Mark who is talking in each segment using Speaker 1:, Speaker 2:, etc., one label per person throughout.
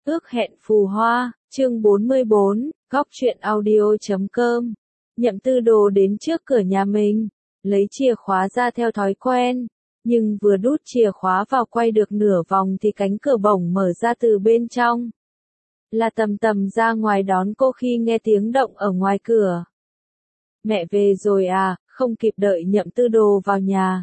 Speaker 1: Ước hẹn phù hoa, chương 44, góc truyện audio.com. Nhậm Tư Đồ đến trước cửa nhà mình, lấy chìa khóa ra theo thói quen, nhưng vừa đút chìa khóa vào quay được nửa vòng thì cánh cửa bỗng mở ra từ bên trong. Là Tầm Tầm ra ngoài đón cô khi nghe tiếng động ở ngoài cửa. Mẹ về rồi à? Không kịp đợi Nhậm Tư Đồ vào nhà,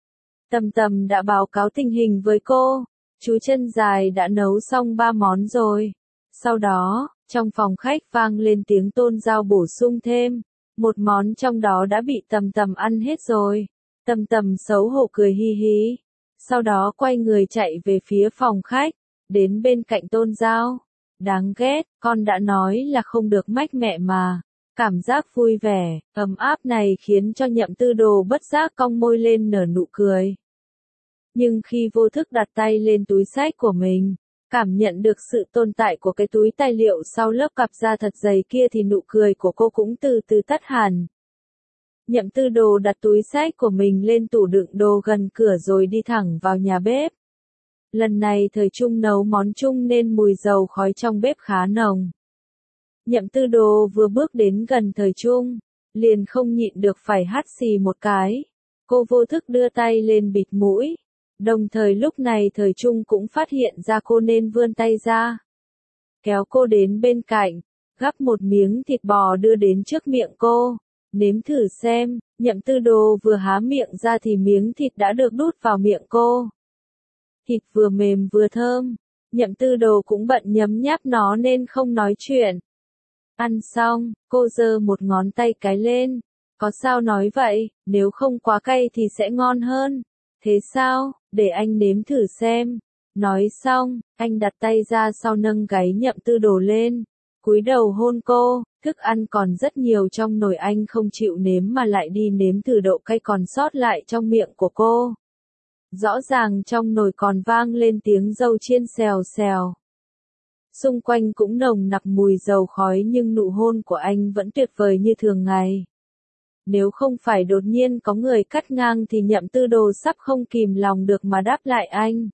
Speaker 1: Tầm Tầm đã báo cáo tình hình với cô. Chú Chân Dài đã nấu xong 3 món rồi. Sau đó, trong phòng khách vang lên tiếng Tôn Giao bổ sung thêm. Một món trong đó đã bị Tầm Tầm ăn hết rồi. Tầm Tầm xấu hổ cười hi hi. Sau đó quay người chạy về phía phòng khách, đến bên cạnh Tôn Giao. Đáng ghét, con đã nói là không được mách mẹ mà. Cảm giác vui vẻ, ấm áp này khiến cho Nhậm Tư Đồ bất giác cong môi lên nở nụ cười. Nhưng khi vô thức đặt tay lên túi xách của mình, cảm nhận được sự tồn tại của cái túi tài liệu sau lớp cặp da thật dày kia thì nụ cười của cô cũng từ từ tắt hẳn. Nhậm Tư Đồ đặt túi xách của mình lên tủ đựng đồ gần cửa rồi đi thẳng vào nhà bếp. Lần này Thời Trung nấu món Trung nên mùi dầu khói trong bếp khá nồng. Nhậm Tư Đồ vừa bước đến gần Thời Trung, liền không nhịn được phải hắt xì một cái. Cô vô thức đưa tay lên bịt mũi. Đồng thời lúc này Thời Trung cũng phát hiện ra cô nên vươn tay ra, kéo cô đến bên cạnh, gắp một miếng thịt bò đưa đến trước miệng cô. Nếm thử xem. Nhậm Tư Đồ vừa há miệng ra thì miếng thịt đã được đút vào miệng cô. Thịt vừa mềm vừa thơm. Nhậm Tư Đồ cũng bận nhấm nháp nó nên không nói chuyện. Ăn xong, cô giơ một ngón tay cái lên. Có sao nói vậy, nếu không quá cay thì sẽ ngon hơn. Thế sao, để anh nếm thử xem. Nói xong, anh đặt tay ra sau nâng gáy Nhậm Tư Đồ lên, cúi đầu hôn cô. Thức ăn còn rất nhiều trong nồi, anh không chịu nếm mà lại đi nếm thử độ cay còn sót lại trong miệng của cô. Rõ ràng trong nồi còn vang lên tiếng dầu chiên xèo xèo. Xung quanh cũng nồng nặc mùi dầu khói nhưng nụ hôn của anh vẫn tuyệt vời như thường ngày. Nếu không phải đột nhiên có người cắt ngang thì Nhậm Tư Đồ sắp không kìm lòng được mà đáp lại anh.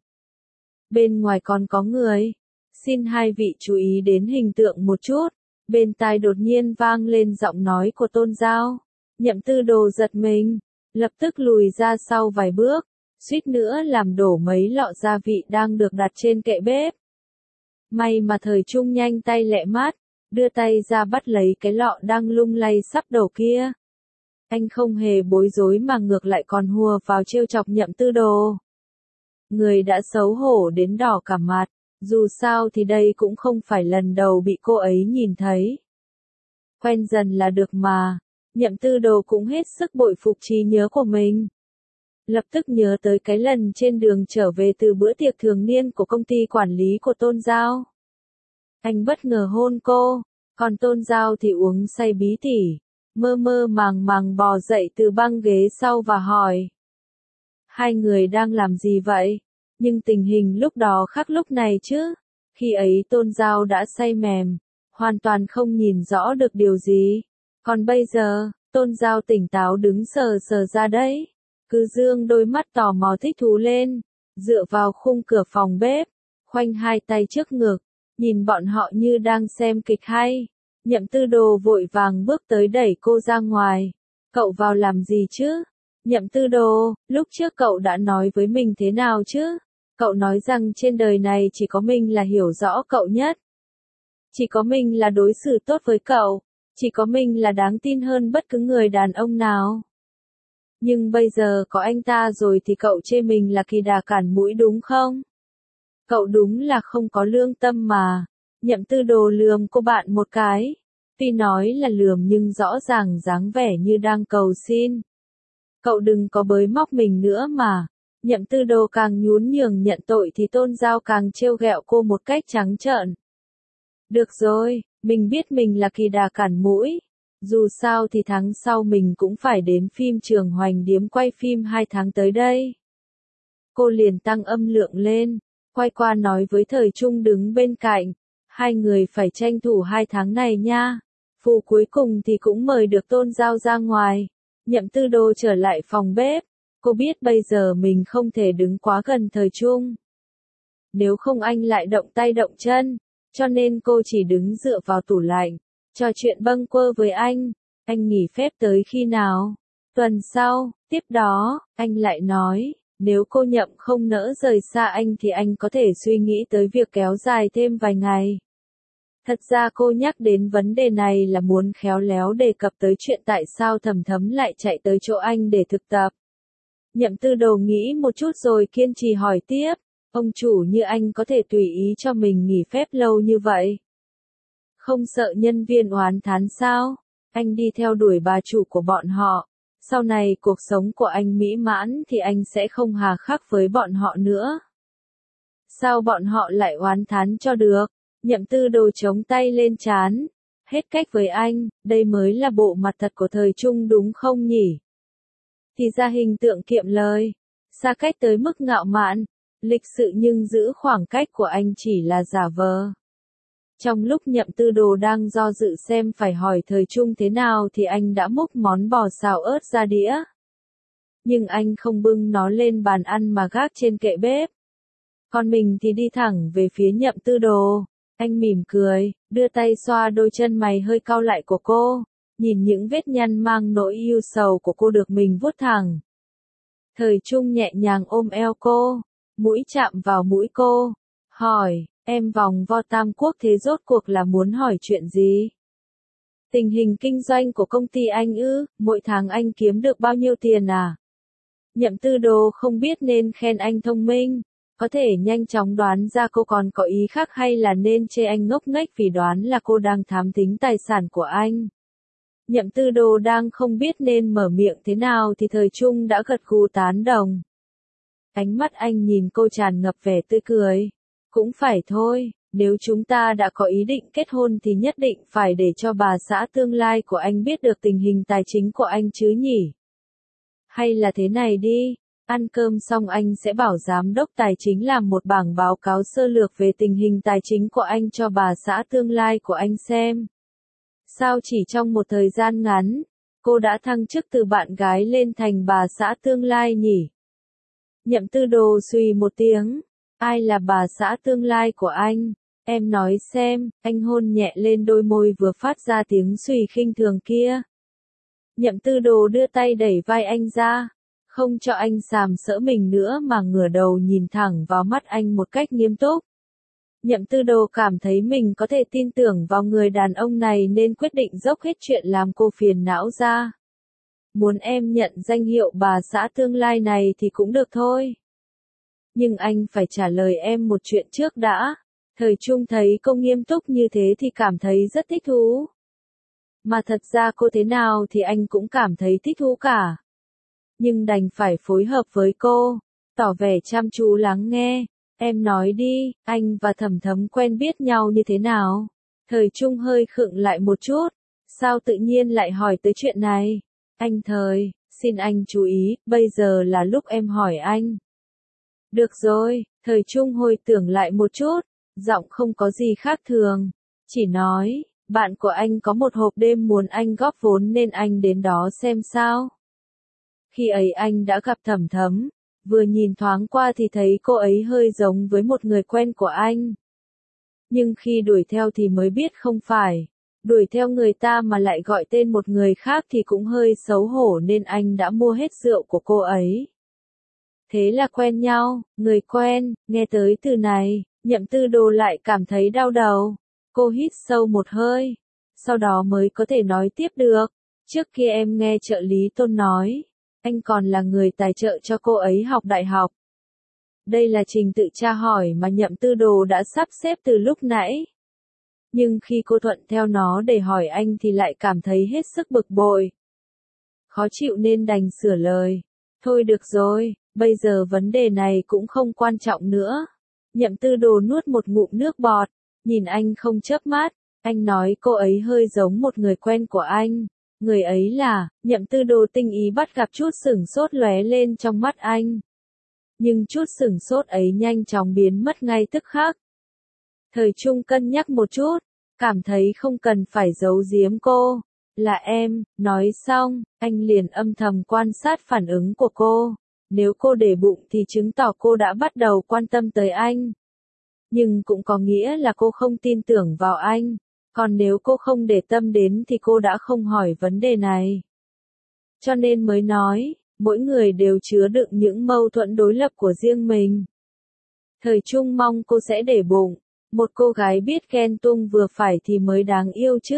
Speaker 1: Bên ngoài còn có người. Xin hai vị chú ý đến hình tượng một chút. Bên tai đột nhiên vang lên giọng nói của Tôn Giao. Nhậm Tư Đồ giật mình, lập tức lùi ra sau vài bước, suýt nữa làm đổ mấy lọ gia vị đang được đặt trên kệ bếp. May mà Thời Trung nhanh tay lẹ mắt, đưa tay ra bắt lấy cái lọ đang lung lay sắp đổ kia. Anh không hề bối rối mà ngược lại còn hùa vào trêu chọc Nhậm Tư Đồ. Người đã xấu hổ đến đỏ cả mặt, dù sao thì đây cũng không phải lần đầu bị cô ấy nhìn thấy. Quen dần là được mà. Nhậm Tư Đồ cũng hết sức bội phục trí nhớ của mình. Lập tức nhớ tới cái lần trên đường trở về từ bữa tiệc thường niên của công ty quản lý của Tôn Giao. Anh bất ngờ hôn cô, còn Tôn Giao thì uống say bí tỉ, mơ mơ màng màng bò dậy từ băng ghế sau và hỏi. Hai người đang làm gì vậy? Nhưng tình hình lúc đó khác lúc này chứ. Khi ấy Tôn Giao đã say mềm, hoàn toàn không nhìn rõ được điều gì. Còn bây giờ, Tôn Giao tỉnh táo đứng sờ sờ ra đấy. Cứ dương đôi mắt tò mò thích thú lên, dựa vào khung cửa phòng bếp, khoanh hai tay trước ngực, nhìn bọn họ như đang xem kịch hay. Nhậm Tư Đồ vội vàng bước tới đẩy cô ra ngoài. Cậu vào làm gì chứ? Nhậm Tư Đồ, lúc trước cậu đã nói với mình thế nào chứ? Cậu nói rằng trên đời này chỉ có mình là hiểu rõ cậu nhất. Chỉ có mình là đối xử tốt với cậu. Chỉ có mình là đáng tin hơn bất cứ người đàn ông nào. Nhưng bây giờ có anh ta rồi thì cậu chê mình là kỳ đà cản mũi đúng không? Cậu đúng là không có lương tâm mà. Nhậm Tư Đồ lườm cô bạn một cái. Tuy nói là lườm nhưng rõ ràng dáng vẻ như đang cầu xin. Cậu đừng có bới móc mình nữa mà. Nhậm Tư Đồ càng nhún nhường nhận tội thì Tôn Giao càng trêu ghẹo cô một cách trắng trợn. Được rồi, mình biết mình là kỳ đà cản mũi. Dù sao thì tháng sau mình cũng phải đến phim trường Hoành Điếm quay phim 2 tháng tới đây. Cô liền tăng âm lượng lên, quay qua nói với Thời Trung đứng bên cạnh. Hai người phải tranh thủ 2 tháng này nha. Phụ cuối cùng thì cũng mời được Tôn Giao ra ngoài. Nhậm Tư Đồ trở lại phòng bếp. Cô biết bây giờ mình không thể đứng quá gần Thời Trung. Nếu không anh lại động tay động chân, cho nên cô chỉ đứng dựa vào tủ lạnh, trò chuyện bâng quơ với anh. Anh nghỉ phép tới khi nào? Tuần sau. Tiếp đó, anh lại nói, nếu cô Nhậm không nỡ rời xa anh thì anh có thể suy nghĩ tới việc kéo dài thêm vài ngày. Thật ra cô nhắc đến vấn đề này là muốn khéo léo đề cập tới chuyện tại sao Thẩm Thấm lại chạy tới chỗ anh để thực tập. Nhậm Tư Đồ nghĩ một chút rồi kiên trì hỏi tiếp, ông chủ như anh có thể tùy ý cho mình nghỉ phép lâu như vậy? Không sợ nhân viên oán thán sao? Anh đi theo đuổi bà chủ của bọn họ. Sau này cuộc sống của anh mỹ mãn thì anh sẽ không hà khắc với bọn họ nữa. Sao bọn họ lại oán thán cho được? Nhậm Tư Đồ chống tay lên trán. Hết cách với anh, đây mới là bộ mặt thật của thời trung đúng không nhỉ? Thì ra hình tượng kiệm lời, xa cách tới mức ngạo mạn, lịch sự nhưng giữ khoảng cách của anh chỉ là giả vờ. Trong lúc Nhậm Tư Đồ đang do dự xem phải hỏi thời trung thế nào thì anh đã múc món bò xào ớt ra đĩa. Nhưng anh không bưng nó lên bàn ăn mà gác trên kệ bếp. Còn mình thì đi thẳng về phía Nhậm Tư Đồ. Anh mỉm cười, đưa tay xoa đôi chân mày hơi cau lại của cô, nhìn những vết nhăn mang nỗi ưu sầu của cô được mình vuốt thẳng. Thời trung nhẹ nhàng ôm eo cô, mũi chạm vào mũi cô, hỏi, em vòng vo Tam Quốc thế rốt cuộc là muốn hỏi chuyện gì? Tình hình kinh doanh của công ty anh ư, mỗi tháng anh kiếm được bao nhiêu tiền à? Nhậm Tư Đồ không biết nên khen anh thông minh, có thể nhanh chóng đoán ra cô còn có ý khác hay là nên chê anh ngốc nghếch vì đoán là cô đang thám thính tài sản của anh. Nhậm Tư Đồ đang không biết nên mở miệng thế nào thì thời trung đã gật gù tán đồng. Ánh mắt anh nhìn cô tràn ngập vẻ tươi cười. Cũng phải thôi, nếu chúng ta đã có ý định kết hôn thì nhất định phải để cho bà xã tương lai của anh biết được tình hình tài chính của anh chứ nhỉ? Hay là thế này đi, ăn cơm xong anh sẽ bảo giám đốc tài chính làm một bảng báo cáo sơ lược về tình hình tài chính của anh cho bà xã tương lai của anh xem. Sao chỉ trong một thời gian ngắn, cô đã thăng chức từ bạn gái lên thành bà xã tương lai nhỉ? Nhậm Tư Đồ xùy một tiếng. Ai là bà xã tương lai của anh? Em nói xem, anh hôn nhẹ lên đôi môi vừa phát ra tiếng xùy khinh thường kia. Nhậm Tư Đồ đưa tay đẩy vai anh ra, không cho anh sàm sỡ mình nữa mà ngửa đầu nhìn thẳng vào mắt anh một cách nghiêm túc. Nhậm Tư Đồ cảm thấy mình có thể tin tưởng vào người đàn ông này nên quyết định dốc hết chuyện làm cô phiền não ra. Muốn em nhận danh hiệu bà xã tương lai này thì cũng được thôi. Nhưng anh phải trả lời em một chuyện trước đã. Thời trung thấy cô nghiêm túc như thế thì cảm thấy rất thích thú. Mà thật ra cô thế nào thì anh cũng cảm thấy thích thú cả. Nhưng đành phải phối hợp với cô, tỏ vẻ chăm chú lắng nghe. Em nói đi, anh và Thẩm Thấm quen biết nhau như thế nào? Thời trung hơi khựng lại một chút. Sao tự nhiên lại hỏi tới chuyện này? Anh Thời, xin anh chú ý, bây giờ là lúc em hỏi anh. Được rồi, thời trung hồi tưởng lại một chút, giọng không có gì khác thường. Chỉ nói, bạn của anh có một hộp đêm muốn anh góp vốn nên anh đến đó xem sao. Khi ấy anh đã gặp Thẩm Thấm, vừa nhìn thoáng qua thì thấy cô ấy hơi giống với một người quen của anh. Nhưng khi đuổi theo thì mới biết không phải. Đuổi theo người ta mà lại gọi tên một người khác thì cũng hơi xấu hổ nên anh đã mua hết rượu của cô ấy. Thế là quen nhau, người quen, nghe tới từ này, Nhậm Tư Đồ lại cảm thấy đau đầu. Cô hít sâu một hơi, sau đó mới có thể nói tiếp được. Trước kia em nghe trợ lý Tôn nói, anh còn là người tài trợ cho cô ấy học đại học. Đây là trình tự tra hỏi mà Nhậm Tư Đồ đã sắp xếp từ lúc nãy. Nhưng khi cô thuận theo nó để hỏi anh thì lại cảm thấy hết sức bực bội. Khó chịu nên đành sửa lời. Thôi được rồi, bây giờ vấn đề này cũng không quan trọng nữa. Nhậm Tư Đồ nuốt một ngụm nước bọt, nhìn anh không chớp mắt. Anh nói cô ấy hơi giống một người quen của anh. Người ấy là, Nhậm Tư Đồ tinh ý bắt gặp chút sửng sốt lóe lên trong mắt anh. Nhưng chút sửng sốt ấy nhanh chóng biến mất ngay tức khắc. Thời trung cân nhắc một chút, cảm thấy không cần phải giấu giếm cô. Là em, nói xong, anh liền âm thầm quan sát phản ứng của cô. Nếu cô để bụng thì chứng tỏ cô đã bắt đầu quan tâm tới anh. Nhưng cũng có nghĩa là cô không tin tưởng vào anh. Còn nếu cô không để tâm đến thì cô đã không hỏi vấn đề này. Cho nên mới nói, mỗi người đều chứa đựng những mâu thuẫn đối lập của riêng mình. Thời Trung mong cô sẽ để bụng, một cô gái biết ghen tuông vừa phải thì mới đáng yêu chứ.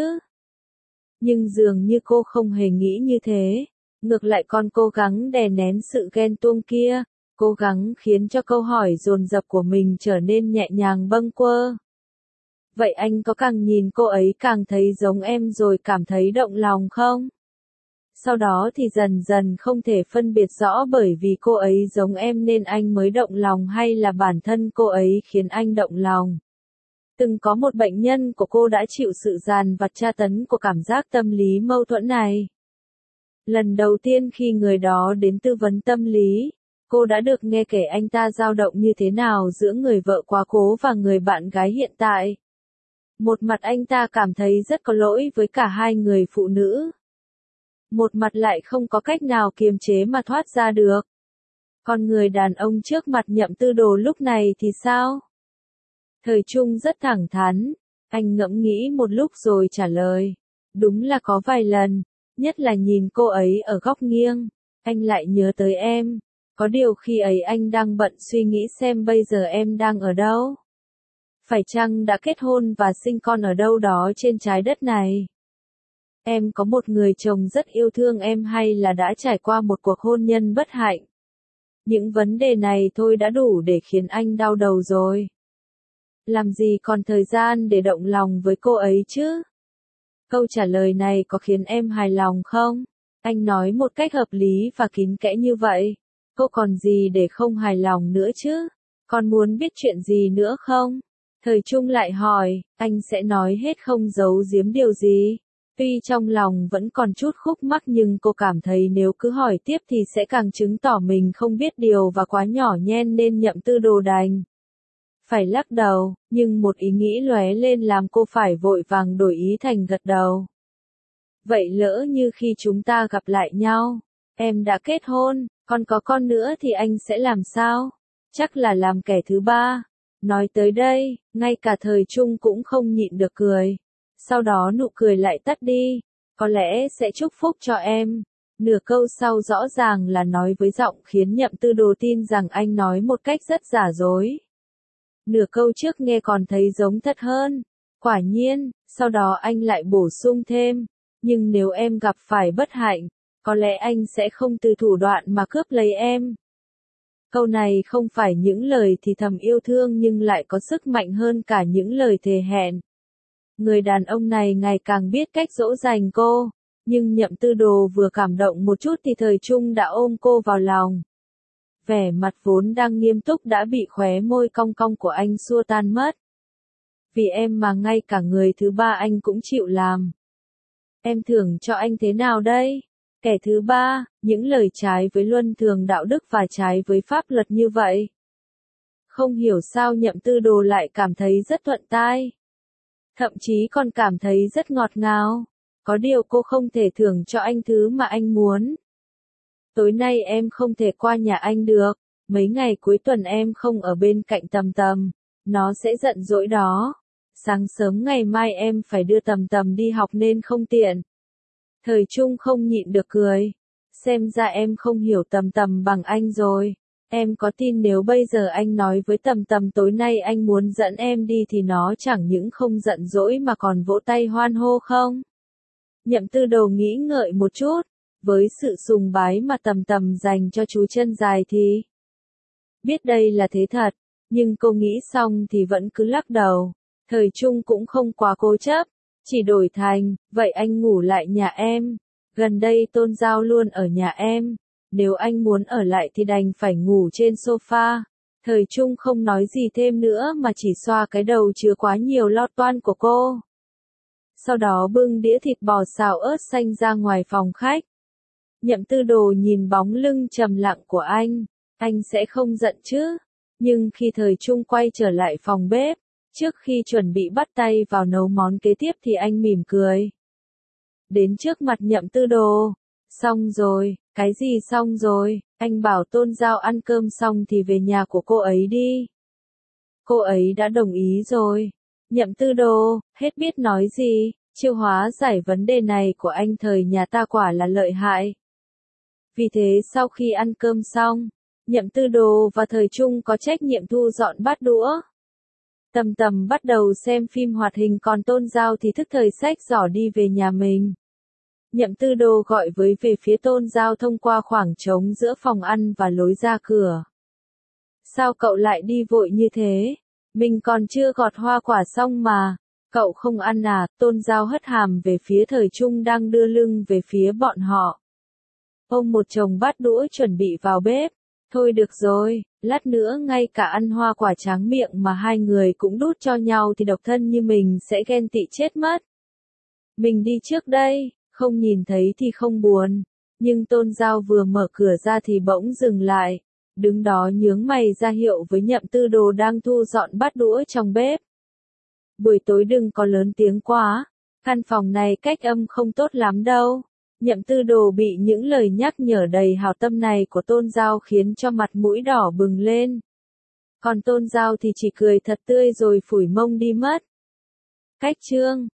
Speaker 1: Nhưng dường như cô không hề nghĩ như thế, ngược lại còn cố gắng đè nén sự ghen tuông kia, cố gắng khiến cho câu hỏi dồn dập của mình trở nên nhẹ nhàng bâng quơ. Vậy anh có càng nhìn cô ấy càng thấy giống em rồi cảm thấy động lòng không? Sau đó thì dần dần không thể phân biệt rõ bởi vì cô ấy giống em nên anh mới động lòng hay là bản thân cô ấy khiến anh động lòng. Từng có một bệnh nhân của cô đã chịu sự dằn vặt tra tấn của cảm giác tâm lý mâu thuẫn này. Lần đầu tiên khi người đó đến tư vấn tâm lý, cô đã được nghe kể anh ta dao động như thế nào giữa người vợ quá cố và người bạn gái hiện tại. Một mặt anh ta cảm thấy rất có lỗi với cả hai người phụ nữ. Một mặt lại không có cách nào kiềm chế mà thoát ra được. Còn người đàn ông trước mặt Nhậm Tư Đồ lúc này thì sao? Thời Trung rất thẳng thắn, anh ngẫm nghĩ một lúc rồi trả lời. Đúng là có vài lần, nhất là nhìn cô ấy ở góc nghiêng, anh lại nhớ tới em. Có điều khi ấy anh đang bận suy nghĩ xem bây giờ em đang ở đâu. Phải chăng đã kết hôn và sinh con ở đâu đó trên trái đất này? Em có một người chồng rất yêu thương em hay là đã trải qua một cuộc hôn nhân bất hạnh? Những vấn đề này thôi đã đủ để khiến anh đau đầu rồi. Làm gì còn thời gian để động lòng với cô ấy chứ? Câu trả lời này có khiến em hài lòng không? Anh nói một cách hợp lý và kín kẽ như vậy. Cô còn gì để không hài lòng nữa chứ? Còn muốn biết chuyện gì nữa không? Thời Trung lại hỏi, anh sẽ nói hết không giấu giếm điều gì? Tuy trong lòng vẫn còn chút khúc mắc nhưng cô cảm thấy nếu cứ hỏi tiếp thì sẽ càng chứng tỏ mình không biết điều và quá nhỏ nhen nên Nhậm Tư Đồ đành phải lắc đầu, nhưng một ý nghĩ lóe lên làm cô phải vội vàng đổi ý thành gật đầu. Vậy lỡ như khi chúng ta gặp lại nhau, em đã kết hôn, còn có con nữa thì anh sẽ làm sao? Chắc là làm kẻ thứ ba. Nói tới đây, ngay cả Thời Trung cũng không nhịn được cười. Sau đó nụ cười lại tắt đi. Có lẽ sẽ chúc phúc cho em. Nửa câu sau rõ ràng là nói với giọng khiến Nhậm Tư Đồ tin rằng anh nói một cách rất giả dối. Nửa câu trước nghe còn thấy giống thật hơn. Quả nhiên, sau đó anh lại bổ sung thêm. Nhưng nếu em gặp phải bất hạnh, có lẽ anh sẽ không từ thủ đoạn mà cướp lấy em. Câu này không phải những lời thì thầm yêu thương nhưng lại có sức mạnh hơn cả những lời thề hẹn. Người đàn ông này ngày càng biết cách dỗ dành cô, nhưng Nhậm Tư Đồ vừa cảm động một chút thì Thời Trung đã ôm cô vào lòng. Vẻ mặt vốn đang nghiêm túc đã bị khóe môi cong cong của anh xua tan mất. Vì em mà ngay cả người thứ ba anh cũng chịu làm. Em thưởng cho anh thế nào đây? Kẻ thứ ba, những lời trái với luân thường đạo đức và trái với pháp luật như vậy. Không hiểu sao Nhậm Tư Đồ lại cảm thấy rất thuận tai. Thậm chí còn cảm thấy rất ngọt ngào. Có điều cô không thể thưởng cho anh thứ mà anh muốn. Tối nay em không thể qua nhà anh được. Mấy ngày cuối tuần em không ở bên cạnh Tầm Tầm. Nó sẽ giận dỗi đó. Sáng sớm ngày mai em phải đưa Tầm Tầm đi học nên không tiện. Thời Trung không nhịn được cười. Xem ra em không hiểu Tầm Tầm bằng anh rồi. Em có tin nếu bây giờ anh nói với Tầm Tầm tối nay anh muốn dẫn em đi thì nó chẳng những không giận dỗi mà còn vỗ tay hoan hô không? Nhậm Tư Đồ nghĩ ngợi một chút. Với sự sùng bái mà Tầm Tầm dành cho chú chân dài thì biết đây là thế thật, nhưng cô nghĩ xong thì vẫn cứ lắc đầu. Thời Trung cũng không quá cố chấp, chỉ đổi thành, vậy anh ngủ lại nhà em. Gần đây Tôn Giao luôn ở nhà em. Nếu anh muốn ở lại thì đành phải ngủ trên sofa. Thời Trung không nói gì thêm nữa mà chỉ xoa cái đầu chứa quá nhiều lo toan của cô. Sau đó bưng đĩa thịt bò xào ớt xanh ra ngoài phòng khách. Nhậm Tư Đồ nhìn bóng lưng trầm lặng của anh sẽ không giận chứ? Nhưng khi Thời Trung quay trở lại phòng bếp, trước khi chuẩn bị bắt tay vào nấu món kế tiếp thì anh mỉm cười. Đến trước mặt Nhậm Tư Đồ. Xong rồi, cái gì xong rồi, anh bảo Tôn Giao ăn cơm xong thì về nhà của cô ấy đi. Cô ấy đã đồng ý rồi. Nhậm Tư Đồ, hết biết nói gì, chiêu hóa giải vấn đề này của anh thời nhà ta quả là lợi hại. Vì thế sau khi ăn cơm xong, Nhậm Tư Đồ và Thời Trung có trách nhiệm thu dọn bát đũa. Tầm tầm bắt đầu xem phim hoạt hình, còn Tôn Giao thì thức thời xách giỏ đi về nhà mình. Nhậm Tư Đồ gọi với về phía Tôn Giao thông qua khoảng trống giữa phòng ăn và lối ra cửa. Sao cậu lại đi vội như thế? Mình còn chưa gọt hoa quả xong mà. Cậu không ăn à? Tôn Giao hất hàm về phía Thời Trung đang đưa lưng về phía bọn họ. Ôm một chồng bát đũa chuẩn bị vào bếp. Thôi được rồi, lát nữa ngay cả ăn hoa quả tráng miệng mà hai người cũng đút cho nhau thì độc thân như mình sẽ ghen tị chết mất. Mình đi trước đây, không nhìn thấy thì không buồn. Nhưng Tôn Giao vừa mở cửa ra thì bỗng dừng lại. Đứng đó nhướng mày ra hiệu với Nhậm Tư Đồ đang thu dọn bát đũa trong bếp. Buổi tối đừng có lớn tiếng quá, căn phòng này cách âm không tốt lắm đâu. Nhậm Tư Đồ bị những lời nhắc nhở đầy hảo tâm này của Tôn Giao khiến cho mặt mũi đỏ bừng lên. Còn Tôn Giao thì chỉ cười thật tươi rồi phủi mông đi mất. Cách chương